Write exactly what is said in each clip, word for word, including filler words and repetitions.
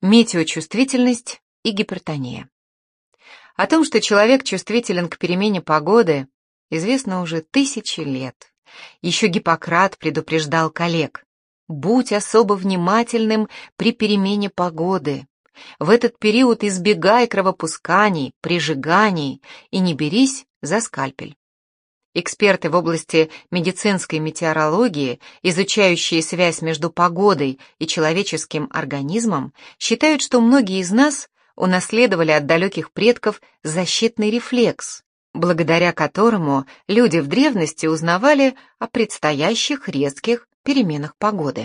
Метеочувствительность и гипертония. О том, что человек чувствителен к перемене погоды, известно уже тысячи лет. Еще Гиппократ предупреждал коллег: «Будь особо внимательным при перемене погоды. В этот период избегай кровопусканий, прижиганий и не берись за скальпель». Эксперты в области медицинской метеорологии, изучающие связь между погодой и человеческим организмом, считают, что многие из нас унаследовали от далеких предков защитный рефлекс, благодаря которому люди в древности узнавали о предстоящих резких переменах погоды.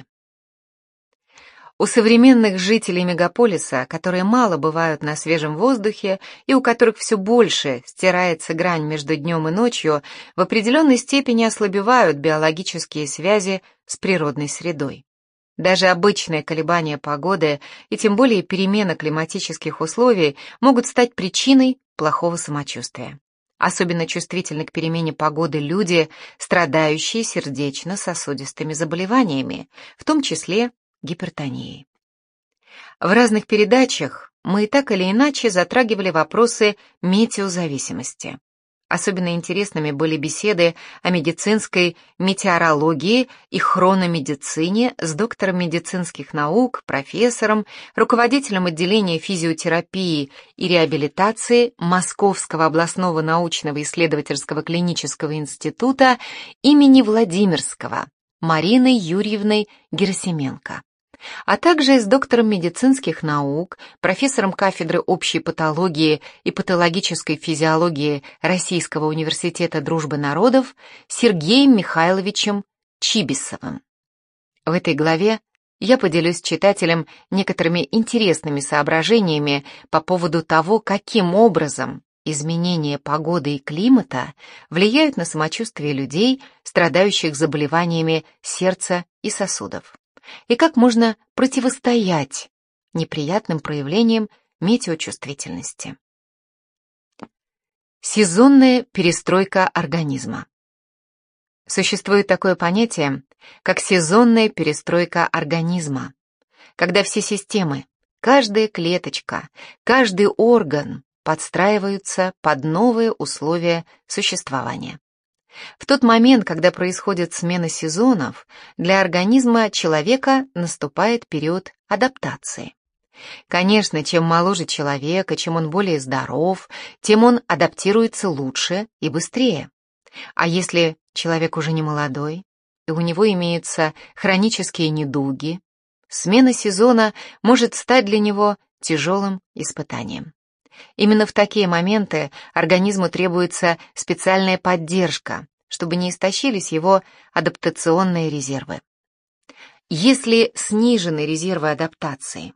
У современных жителей мегаполиса, которые мало бывают на свежем воздухе и у которых все больше стирается грань между днем и ночью, в определенной степени ослабевают биологические связи с природной средой. Даже обычные колебания погоды и тем более перемена климатических условий могут стать причиной плохого самочувствия. Особенно чувствительны к перемене погоды люди, страдающие сердечно-сосудистыми заболеваниями, в том числе гипертонией. В разных передачах мы и так или иначе затрагивали вопросы метеозависимости. Особенно интересными были беседы о медицинской метеорологии и хрономедицине с доктором медицинских наук, профессором, руководителем отделения физиотерапии и реабилитации Московского областного научного исследовательского клинического института имени Владимирского Мариной Юрьевной Герасименко, а также с доктором медицинских наук, профессором кафедры общей патологии и патологической физиологии Российского университета дружбы народов Сергеем Михайловичем Чибисовым. В этой главе я поделюсь с читателем некоторыми интересными соображениями по поводу того, каким образом изменения погоды и климата влияют на самочувствие людей, страдающих заболеваниями сердца и сосудов, и как можно противостоять неприятным проявлениям метеочувствительности. Сезонная перестройка организма. Существует такое понятие, как сезонная перестройка организма, когда все системы, каждая клеточка, каждый орган подстраиваются под новые условия существования. В тот момент, когда происходит смена сезонов, для организма человека наступает период адаптации. Конечно, чем моложе человек и чем он более здоров, тем он адаптируется лучше и быстрее. А если человек уже не молодой, и у него имеются хронические недуги, смена сезона может стать для него тяжелым испытанием. Именно в такие моменты организму требуется специальная поддержка, чтобы не истощились его адаптационные резервы. Если снижены резервы адаптации,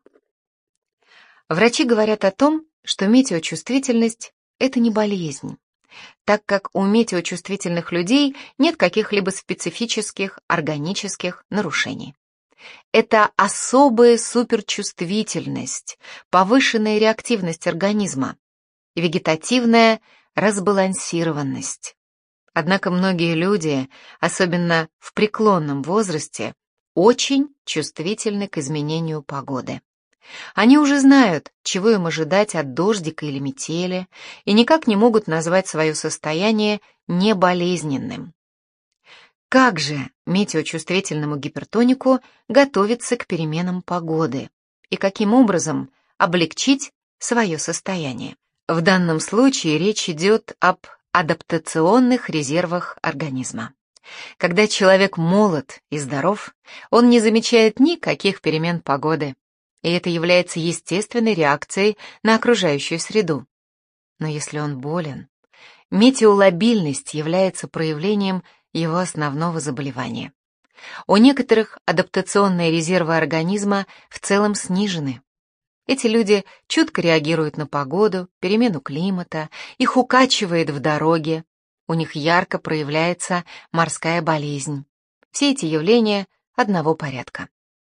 врачи говорят о том, что метеочувствительность – это не болезнь, так как у метеочувствительных людей нет каких-либо специфических органических нарушений. Это особая суперчувствительность, повышенная реактивность организма, вегетативная разбалансированность. Однако многие люди, особенно в преклонном возрасте, очень чувствительны к изменению погоды. Они уже знают, чего им ожидать от дождика или метели, и никак не могут назвать свое состояние неболезненным. Как же метеочувствительному гипертонику готовиться к переменам погоды и каким образом облегчить свое состояние? В данном случае речь идет об адаптационных резервах организма. Когда человек молод и здоров, он не замечает никаких перемен погоды, и это является естественной реакцией на окружающую среду. Но если он болен, метеолабильность является проявлением его основного заболевания. У некоторых адаптационные резервы организма в целом снижены. Эти люди чутко реагируют на погоду, перемену климата, их укачивает в дороге, у них ярко проявляется морская болезнь. Все эти явления одного порядка.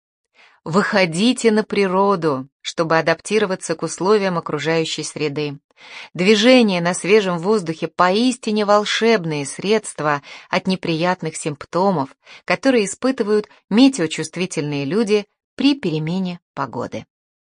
Выходите на природу, чтобы адаптироваться к условиям окружающей среды. Движение на свежем воздухе поистине волшебные средства от неприятных симптомов, которые испытывают метеочувствительные люди при перемене погоды.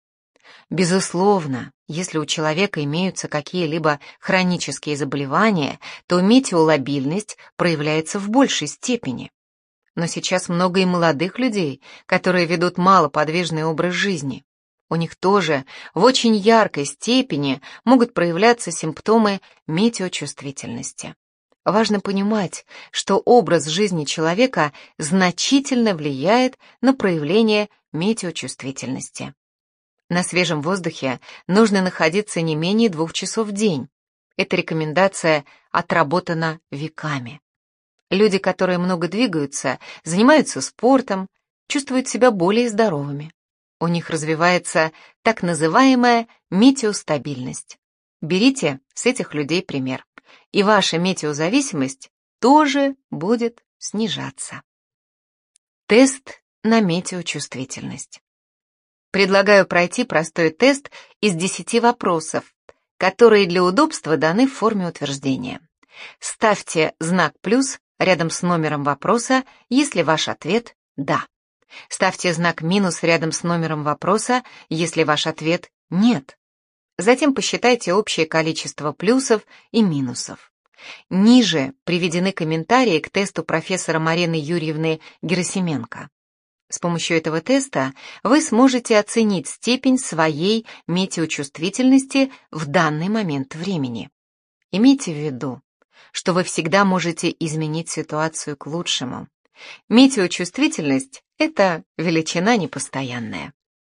Безусловно, если у человека имеются какие-либо хронические заболевания, то метеолабильность проявляется в большей степени. Но сейчас много и молодых людей, которые ведут малоподвижный образ жизни. У них тоже в очень яркой степени могут проявляться симптомы метеочувствительности. Важно понимать, что образ жизни человека значительно влияет на проявление метеочувствительности. На свежем воздухе нужно находиться не менее двух часов в день. Эта рекомендация отработана веками. Люди, которые много двигаются, занимаются спортом, чувствуют себя более здоровыми. У них развивается так называемая метеостабильность. Берите с этих людей пример, и ваша метеозависимость тоже будет снижаться. Тест на метеочувствительность. Предлагаю пройти простой тест из десяти вопросов, которые для удобства даны в форме утверждения. Ставьте знак «плюс» рядом с номером вопроса, если ваш ответ «да». Ставьте знак «минус» рядом с номером вопроса, если ваш ответ «нет». Затем посчитайте общее количество плюсов и минусов. Ниже приведены комментарии к тесту профессора Марины Юрьевны Герасименко. С помощью этого теста вы сможете оценить степень своей метеочувствительности в данный момент времени. Имейте в виду, что вы всегда можете изменить ситуацию к лучшему. Метеочувствительность – это величина непостоянная.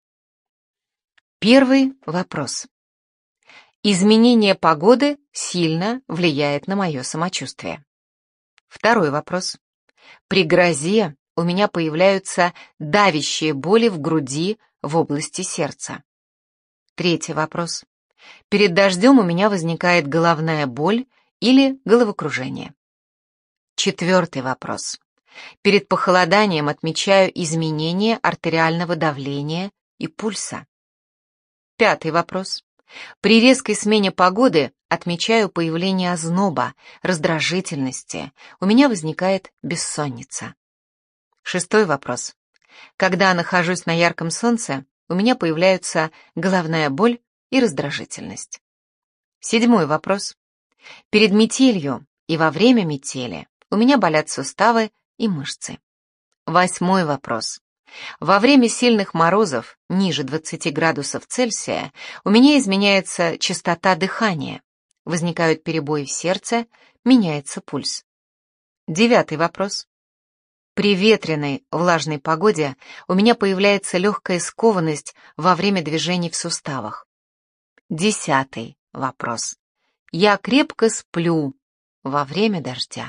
Первый вопрос. Изменение погоды сильно влияет на мое самочувствие. Второй вопрос. При грозе у меня появляются давящие боли в груди в области сердца. Третий вопрос. Перед дождем у меня возникает головная боль или головокружение. Четвертый вопрос. Перед похолоданием отмечаю изменение артериального давления и пульса. Пятый вопрос. При резкой смене погоды отмечаю появление озноба, раздражительности. У меня возникает бессонница. Шестой вопрос. Когда нахожусь на ярком солнце, у меня появляются головная боль и раздражительность. Седьмой вопрос. Перед метелью и во время метели у меня болят суставы и мышцы. Восьмой вопрос. Во время сильных морозов ниже двадцати градусов Цельсия у меня изменяется частота дыхания, возникают перебои в сердце, меняется пульс. Девятый вопрос. При ветреной, влажной погоде у меня появляется легкая скованность во время движений в суставах. Десятый вопрос. Я крепко сплю во время дождя.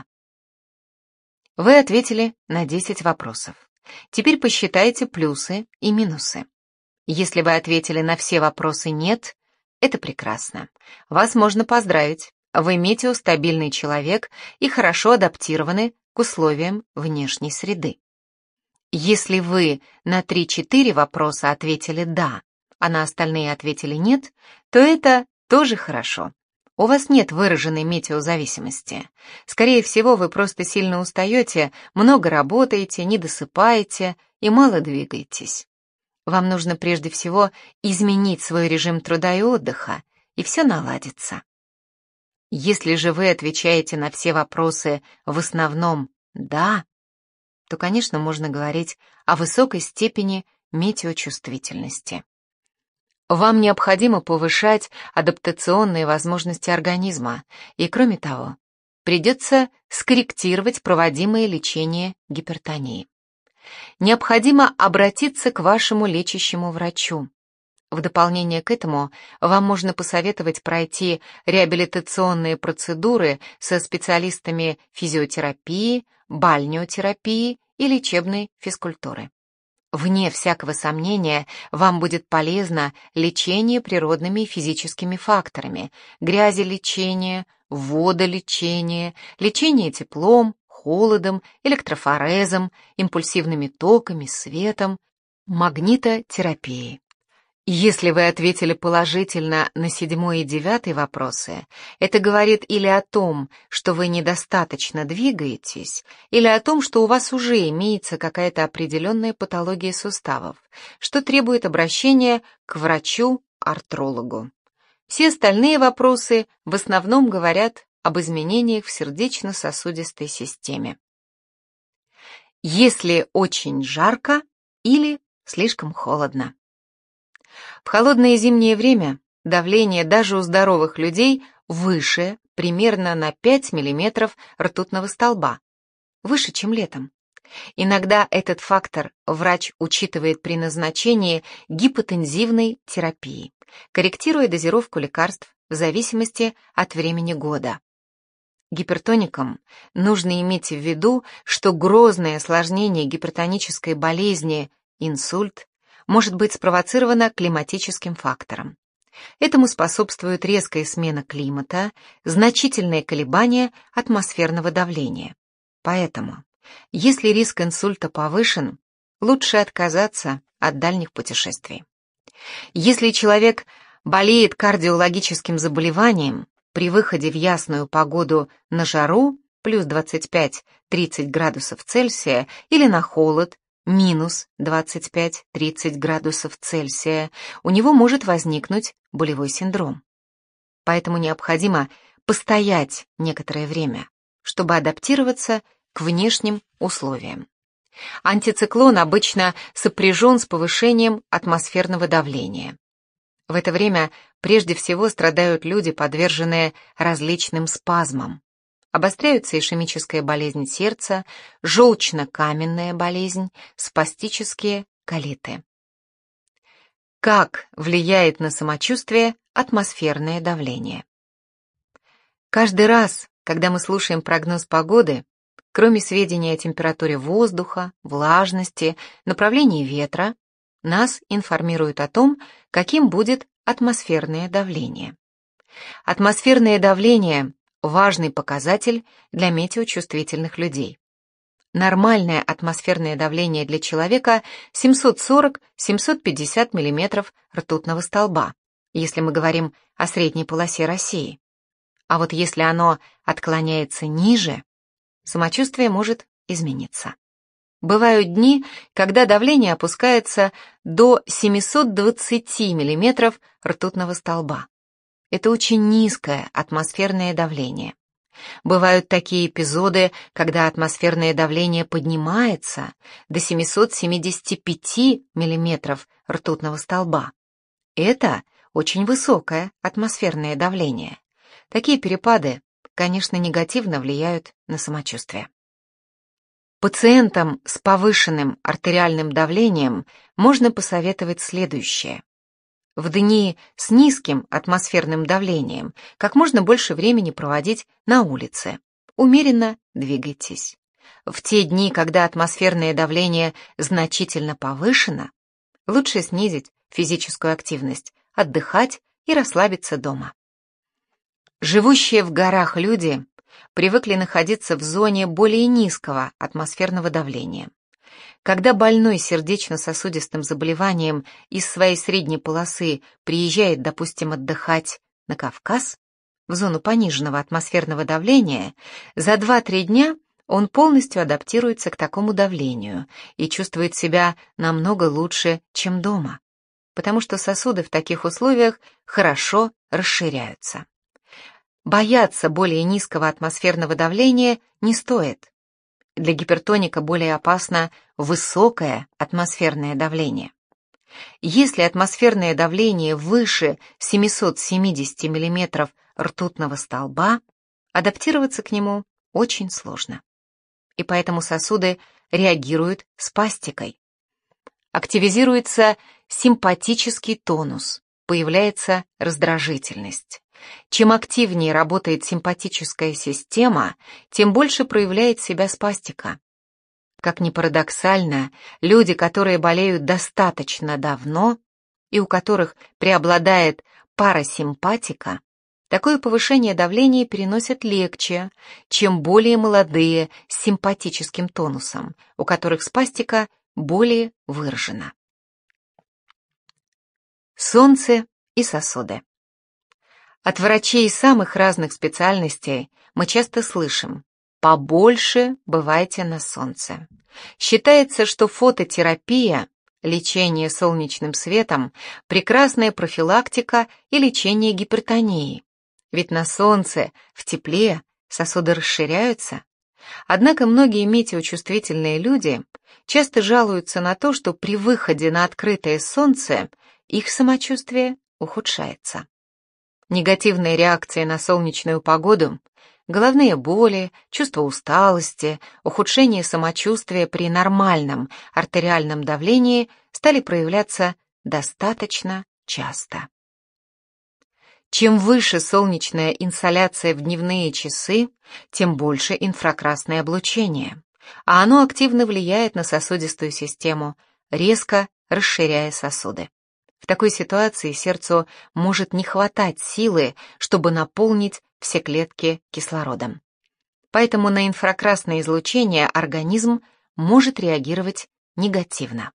Вы ответили на десять вопросов. Теперь посчитайте плюсы и минусы. Если вы ответили на все вопросы «нет», это прекрасно. Вас можно поздравить. Вы метеостабильный человек и хорошо адаптированы к условиям внешней среды. Если вы на три-четыре вопроса ответили «да», а на остальные ответили «нет», то это тоже хорошо. У вас нет выраженной метеозависимости. Скорее всего, вы просто сильно устаете, много работаете, не досыпаете и мало двигаетесь. Вам нужно прежде всего изменить свой режим труда и отдыха, и все наладится. Если же вы отвечаете на все вопросы в основном «да», то, конечно, можно говорить о высокой степени метеочувствительности. Вам необходимо повышать адаптационные возможности организма, и, кроме того, придется скорректировать проводимое лечение гипертонии. Необходимо обратиться к вашему лечащему врачу. В дополнение к этому вам можно посоветовать пройти реабилитационные процедуры со специалистами физиотерапии, бальнеотерапии и лечебной физкультуры. Вне всякого сомнения, вам будет полезно лечение природными и физическими факторами, грязелечение, водолечение, лечение теплом, холодом, электрофорезом, импульсивными токами, светом, магнитотерапией. Если вы ответили положительно на седьмой и девятый вопросы, это говорит или о том, что вы недостаточно двигаетесь, или о том, что у вас уже имеется какая-то определенная патология суставов, что требует обращения к врачу-артрологу. Все остальные вопросы в основном говорят об изменениях в сердечно-сосудистой системе. Если очень жарко или слишком холодно. В холодное зимнее время давление даже у здоровых людей выше примерно на пять миллиметров ртутного столба, выше, чем летом. Иногда этот фактор врач учитывает при назначении гипотензивной терапии, корректируя дозировку лекарств в зависимости от времени года. Гипертоникам нужно иметь в виду, что грозное осложнение гипертонической болезни, инсульт, может быть спровоцировано климатическим фактором. Этому способствует резкая смена климата, значительные колебания атмосферного давления. Поэтому, если риск инсульта повышен, лучше отказаться от дальних путешествий. Если человек болеет кардиологическим заболеванием, при выходе в ясную погоду на жару, плюс двадцать пять - тридцать градусов Цельсия, или на холод, минус двадцать пять - тридцать градусов Цельсия, у него может возникнуть болевой синдром. Поэтому необходимо постоять некоторое время, чтобы адаптироваться к внешним условиям. Антициклон обычно сопряжен с повышением атмосферного давления. В это время прежде всего страдают люди, подверженные различным спазмам. Обостряются ишемическая болезнь сердца, желчно-каменная болезнь, спастические колиты. Как влияет на самочувствие атмосферное давление? Каждый раз, когда мы слушаем прогноз погоды, кроме сведений о температуре воздуха, влажности, направлении ветра, нас информируют о том, каким будет атмосферное давление. Атмосферное давление – важный показатель для метеочувствительных людей. Нормальное атмосферное давление для человека семьсот сорок - семьсот пятьдесят миллиметров ртутного столба, если мы говорим о средней полосе России. А вот если оно отклоняется ниже, самочувствие может измениться. Бывают дни, когда давление опускается до семисот двадцати миллиметров ртутного столба. Это очень низкое атмосферное давление. Бывают такие эпизоды, когда атмосферное давление поднимается до семисот семидесяти пяти миллиметров ртутного столба. Это очень высокое атмосферное давление. Такие перепады, конечно, негативно влияют на самочувствие. Пациентам с повышенным артериальным давлением можно посоветовать следующее. В дни с низким атмосферным давлением как можно больше времени проводить на улице. Умеренно двигайтесь. В те дни, когда атмосферное давление значительно повышено, лучше снизить физическую активность, отдыхать и расслабиться дома. Живущие в горах люди привыкли находиться в зоне более низкого атмосферного давления. Когда больной сердечно-сосудистым заболеванием из своей средней полосы приезжает, допустим, отдыхать на Кавказ, в зону пониженного атмосферного давления, за два-три дня он полностью адаптируется к такому давлению и чувствует себя намного лучше, чем дома, потому что сосуды в таких условиях хорошо расширяются. Бояться более низкого атмосферного давления не стоит. Для гипертоника более опасно высокое атмосферное давление. Если атмосферное давление выше семисот семидесяти миллиметров ртутного столба, адаптироваться к нему очень сложно. И поэтому сосуды реагируют спастикой. Активизируется симпатический тонус, появляется раздражительность. Чем активнее работает симпатическая система, тем больше проявляет себя спастика. Как ни парадоксально, люди, которые болеют достаточно давно и у которых преобладает парасимпатика, такое повышение давления переносят легче, чем более молодые с симпатическим тонусом, у которых спастика более выражена. Солнце и сосуды. От врачей самых разных специальностей мы часто слышим: побольше бывайте на солнце. Считается, что фототерапия, лечение солнечным светом, прекрасная профилактика и лечение гипертонии. Ведь на солнце, в тепле, сосуды расширяются. Однако многие метеочувствительные люди часто жалуются на то, что при выходе на открытое солнце их самочувствие ухудшается. Негативные реакции на солнечную погоду, головные боли, чувство усталости, ухудшение самочувствия при нормальном артериальном давлении стали проявляться достаточно часто. Чем выше солнечная инсоляция в дневные часы, тем больше инфракрасное облучение, а оно активно влияет на сосудистую систему, резко расширяя сосуды. В такой ситуации сердцу может не хватать силы, чтобы наполнить все клетки кислородом. Поэтому на инфракрасное излучение организм может реагировать негативно.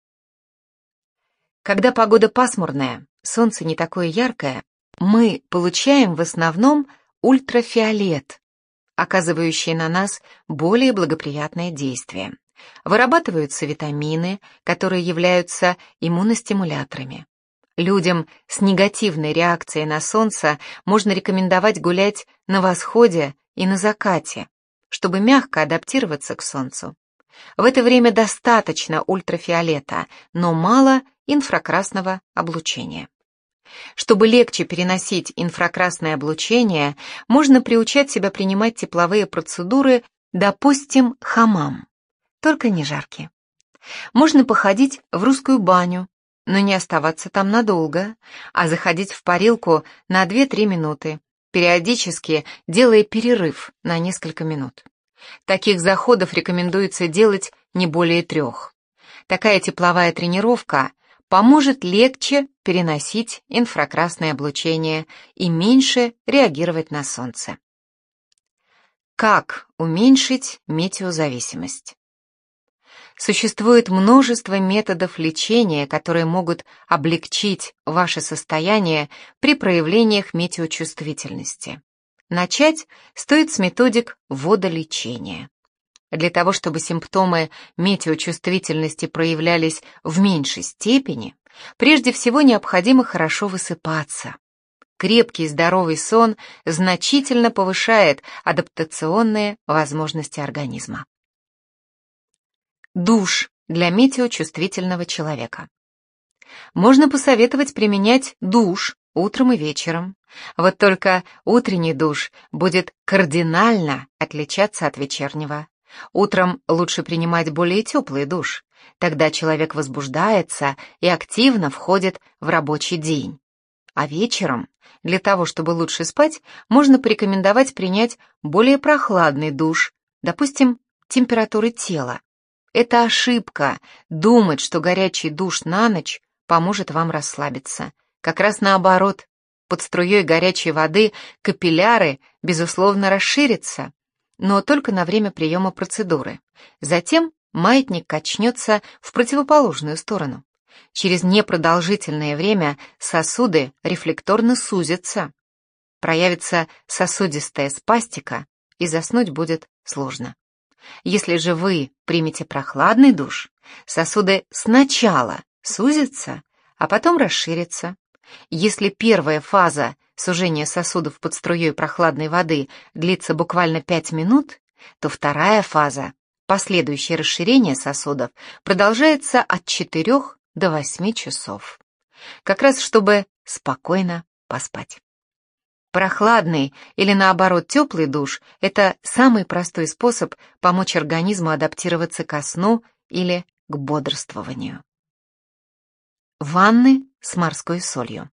Когда погода пасмурная, солнце не такое яркое, мы получаем в основном ультрафиолет, оказывающий на нас более благоприятное действие. Вырабатываются витамины, которые являются иммуностимуляторами. Людям с негативной реакцией на солнце можно рекомендовать гулять на восходе и на закате, чтобы мягко адаптироваться к солнцу. В это время достаточно ультрафиолета, но мало инфракрасного облучения. Чтобы легче переносить инфракрасное облучение, можно приучать себя принимать тепловые процедуры, допустим, хамам, только не жаркие. Можно походить в русскую баню, но не оставаться там надолго, а заходить в парилку на две-три минуты, периодически делая перерыв на несколько минут. Таких заходов рекомендуется делать не более трех. Такая тепловая тренировка поможет легче переносить инфракрасное облучение и меньше реагировать на солнце. Как уменьшить метеозависимость? Существует множество методов лечения, которые могут облегчить ваше состояние при проявлениях метеочувствительности. Начать стоит с методик водолечения. Для того, чтобы симптомы метеочувствительности проявлялись в меньшей степени, прежде всего необходимо хорошо высыпаться. Крепкий и здоровый сон значительно повышает адаптационные возможности организма. Душ для метеочувствительного человека. Можно посоветовать применять душ утром и вечером. Вот только утренний душ будет кардинально отличаться от вечернего. Утром лучше принимать более теплый душ. Тогда человек возбуждается и активно входит в рабочий день. А вечером, для того, чтобы лучше спать, можно порекомендовать принять более прохладный душ, допустим, температуры тела. Это ошибка думать, что горячий душ на ночь поможет вам расслабиться. Как раз наоборот, под струей горячей воды капилляры, безусловно, расширятся, но только на время приема процедуры. Затем маятник качнется в противоположную сторону. Через непродолжительное время сосуды рефлекторно сузятся. Проявится сосудистая спастика, и заснуть будет сложно. Если же вы примете прохладный душ, сосуды сначала сузятся, а потом расширятся. Если первая фаза сужения сосудов под струей прохладной воды длится буквально пять минут, то вторая фаза, последующее расширение сосудов, продолжается от четырёх до восьми часов. Как раз чтобы спокойно поспать. Прохладный или, наоборот, теплый душ – это самый простой способ помочь организму адаптироваться ко сну или к бодрствованию. Ванны с морской солью.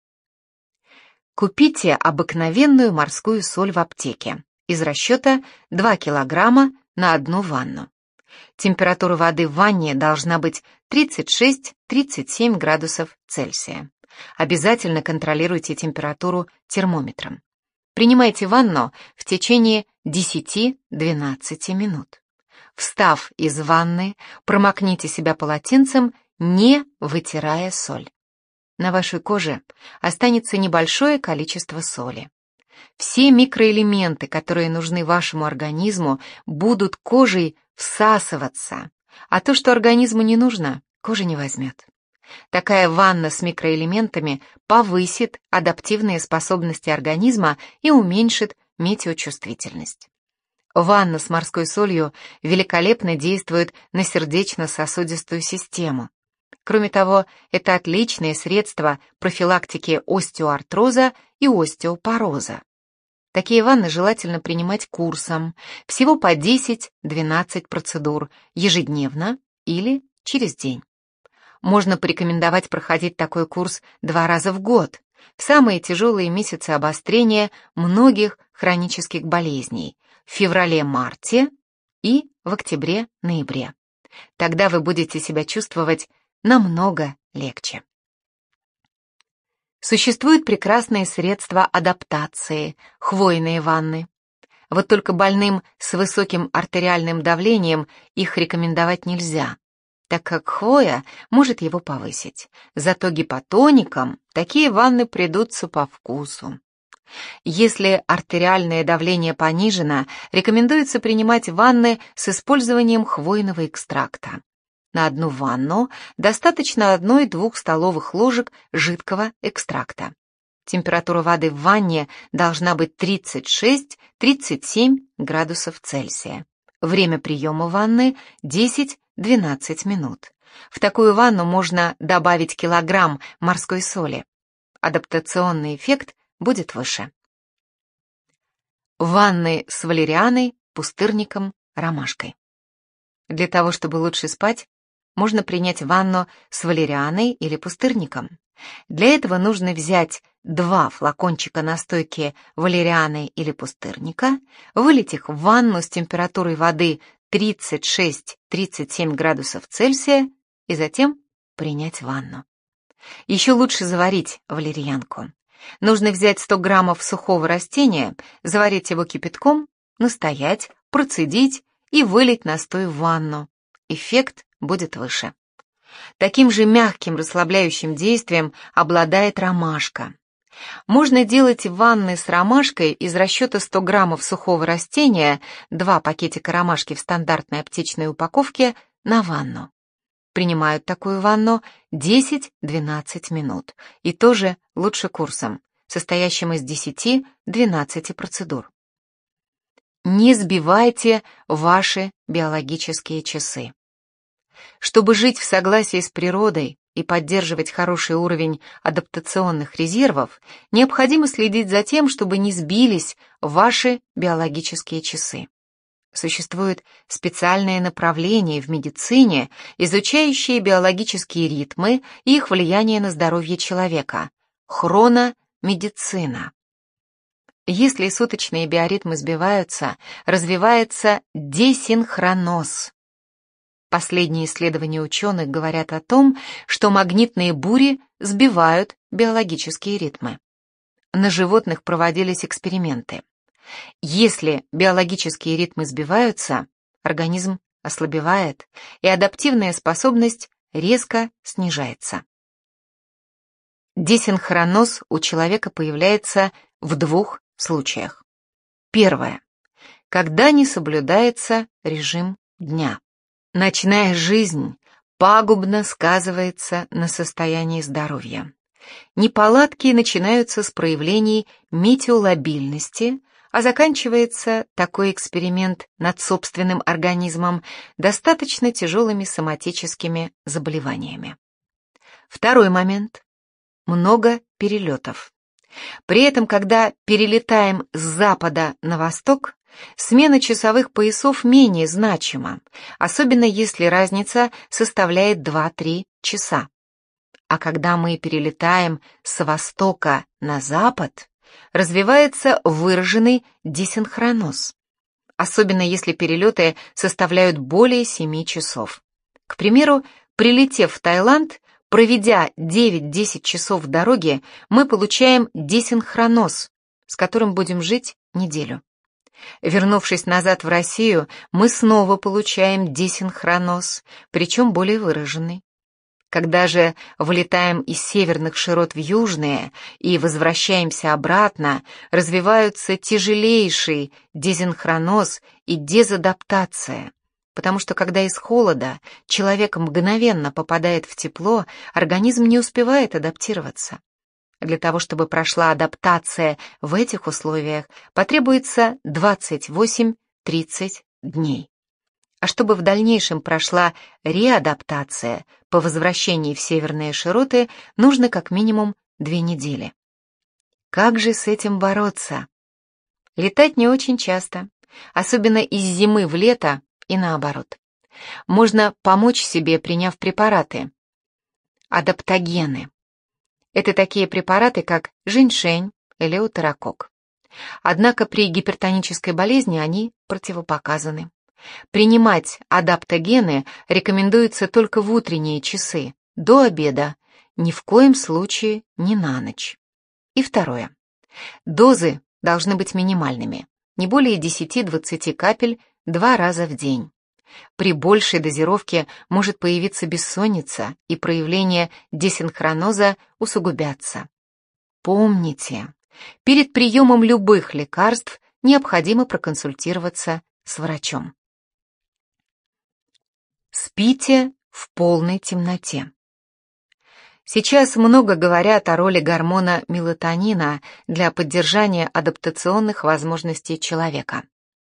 Купите обыкновенную морскую соль в аптеке из расчета два килограмма на одну ванну. Температура воды в ванне должна быть тридцать шесть — тридцать семь градусов Цельсия. Обязательно контролируйте температуру термометром. Принимайте ванну в течение десяти-двенадцати минут. Встав из ванны, промокните себя полотенцем, не вытирая соль. на вашей коже останется небольшое количество соли. Все микроэлементы, которые нужны вашему организму, будут кожей всасываться, а то, что организму не нужно, кожа не возьмет. Такая ванна с микроэлементами повысит адаптивные способности организма и уменьшит метеочувствительность. Ванна с морской солью великолепно действует на сердечно-сосудистую систему. Кроме того, это отличное средство профилактики остеоартроза и остеопороза. Такие ванны желательно принимать курсом, всего по десять-двенадцать процедур ежедневно или через день. Можно порекомендовать проходить такой курс два раза в год, в самые тяжелые месяцы обострения многих хронических болезней, в феврале-марте и в октябре-ноябре. Тогда вы будете себя чувствовать намного легче. Существуют прекрасные средства адаптации, хвойные ванны. Вот только больным с высоким артериальным давлением их рекомендовать нельзя, так как хвоя может его повысить. Зато гипотоникам такие ванны придутся по вкусу. Если артериальное давление понижено, рекомендуется принимать ванны с использованием хвойного экстракта. На одну ванну достаточно одной-двух столовых ложек жидкого экстракта. Температура воды в ванне должна быть тридцать шесть — тридцать семь градусов Цельсия. Время приема ванны десять-двенадцать минут. В такую ванну можно добавить килограмм морской соли. Адаптационный эффект будет выше. Ванны с валерианой, пустырником, ромашкой. Для того, чтобы лучше спать, можно принять ванну с валерианой или пустырником. Для этого нужно взять два флакончика настойки валерианы или пустырника, вылить их в ванну с температурой воды тридцать шесть — тридцать семь градусов Цельсия и затем принять ванну. Еще лучше заварить валерьянку. Нужно взять сто граммов сухого растения, заварить его кипятком, настоять, процедить и вылить настой в ванну. Эффект будет выше. Таким же мягким расслабляющим действием обладает ромашка. Можно делать ванны с ромашкой из расчета сто граммов сухого растения, два пакетика ромашки в стандартной аптечной упаковке на ванну. Принимают такую ванну десять-двенадцать минут, и тоже лучше курсом, состоящим из десяти-двенадцати процедур. Не сбивайте ваши биологические часы. Чтобы жить в согласии с природой и поддерживать хороший уровень адаптационных резервов, необходимо следить за тем, чтобы не сбились ваши биологические часы. Существует специальное направление в медицине, изучающее биологические ритмы и их влияние на здоровье человека – хрономедицина. Если суточные биоритмы сбиваются, развивается десинхроноз. Последние исследования ученых говорят о том, что магнитные бури сбивают биологические ритмы. На животных проводились эксперименты. Если биологические ритмы сбиваются, организм ослабевает, и адаптивная способность резко снижается. Десинхроноз у человека появляется в двух случаях. Первое. Когда не соблюдается режим дня. Ночная жизнь пагубно сказывается на состоянии здоровья. Неполадки начинаются с проявлений метеолабильности, а заканчивается такой эксперимент над собственным организмом достаточно тяжелыми соматическими заболеваниями. Второй момент. Много перелетов. При этом, когда перелетаем с запада на восток, смена часовых поясов менее значима, особенно если разница составляет два-три часа. А когда мы перелетаем с востока на запад, развивается выраженный десинхроноз, особенно если перелеты составляют более семи часов. К примеру, прилетев в Таиланд, проведя девять-десять часов в дороге, мы получаем десинхроноз, с которым будем жить неделю. Вернувшись назад в Россию, мы снова получаем десинхроноз, причем более выраженный. Когда же вылетаем из северных широт в южные и возвращаемся обратно, развиваются тяжелейший десинхроноз и дезадаптация, потому что когда из холода человек мгновенно попадает в тепло, организм не успевает адаптироваться. Для того, чтобы прошла адаптация в этих условиях, потребуется двадцать восемь - тридцать дней. А чтобы в дальнейшем прошла реадаптация по возвращении в северные широты, нужно как минимум две недели. Как же с этим бороться? Летать не очень часто, особенно из зимы в лето и наоборот. Можно помочь себе, приняв препараты. Адаптогены. Это такие препараты, как женьшень или утерокок. Однако при гипертонической болезни они противопоказаны. Принимать адаптогены рекомендуется только в утренние часы, до обеда, ни в коем случае не на ночь. И второе. Дозы должны быть минимальными, не более десяти-двадцати капель два раза в день. При большей дозировке может появиться бессонница, и проявления десинхроноза усугубятся. Помните, перед приемом любых лекарств необходимо проконсультироваться с врачом. Спите в полной темноте. Сейчас много говорят о роли гормона мелатонина для поддержания адаптационных возможностей человека.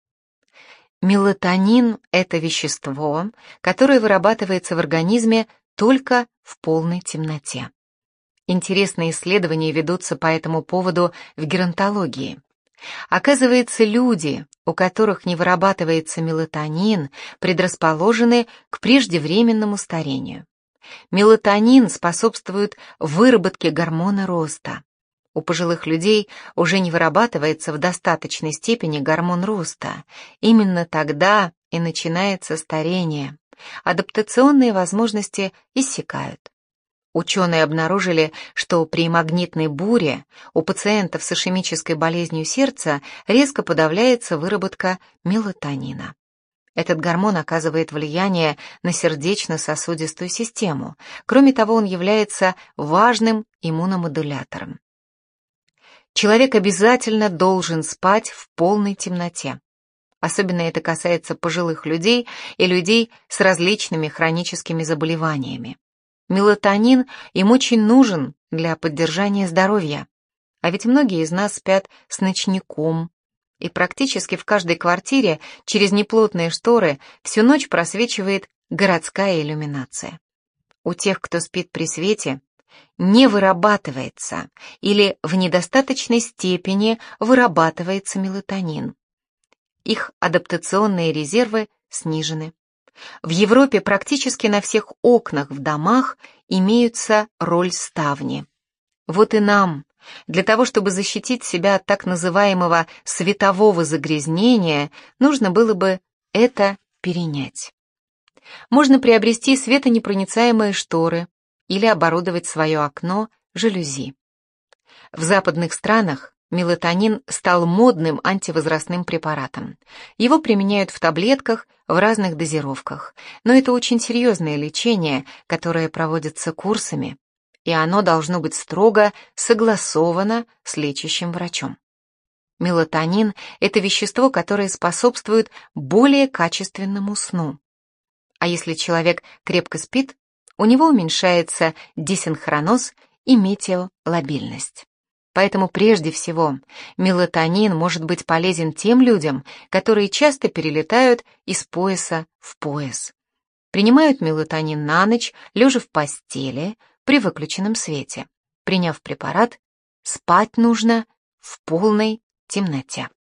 Мелатонин – это вещество, которое вырабатывается в организме только в полной темноте. Интересные исследования ведутся по этому поводу в геронтологии. Оказывается, люди, у которых не вырабатывается мелатонин, предрасположены к преждевременному старению. Мелатонин способствует выработке гормона роста. У пожилых людей уже не вырабатывается в достаточной степени гормон роста. Именно тогда и начинается старение. Адаптационные возможности иссякают. Ученые обнаружили, что при магнитной буре у пациентов с ишемической болезнью сердца резко подавляется выработка мелатонина. Этот гормон оказывает влияние на сердечно-сосудистую систему. Кроме того, он является важным иммуномодулятором. Человек обязательно должен спать в полной темноте. Особенно это касается пожилых людей и людей с различными хроническими заболеваниями. Мелатонин им очень нужен для поддержания здоровья. А ведь многие из нас спят с ночником, и практически в каждой квартире через неплотные шторы всю ночь просвечивает городская иллюминация. У тех, кто спит при свете, не вырабатывается или в недостаточной степени вырабатывается мелатонин. Их адаптационные резервы снижены. В Европе практически на всех окнах в домах имеются рольставни. Вот и нам, для того, чтобы защитить себя от так называемого светового загрязнения, нужно было бы это перенять. Можно приобрести светонепроницаемые шторы или оборудовать свое окно жалюзи. В западных странах мелатонин стал модным антивозрастным препаратом. Его применяют в таблетках в разных дозировках, но это очень серьезное лечение, которое проводится курсами, и оно должно быть строго согласовано с лечащим врачом. Мелатонин – это вещество, которое способствует более качественному сну. А если человек крепко спит, у него уменьшается десинхроноз и метеолабильность. Поэтому прежде всего мелатонин может быть полезен тем людям, которые часто перелетают из пояса в пояс. Принимают мелатонин на ночь, лежа в постели, при выключенном свете. Приняв препарат, спать нужно в полной темноте.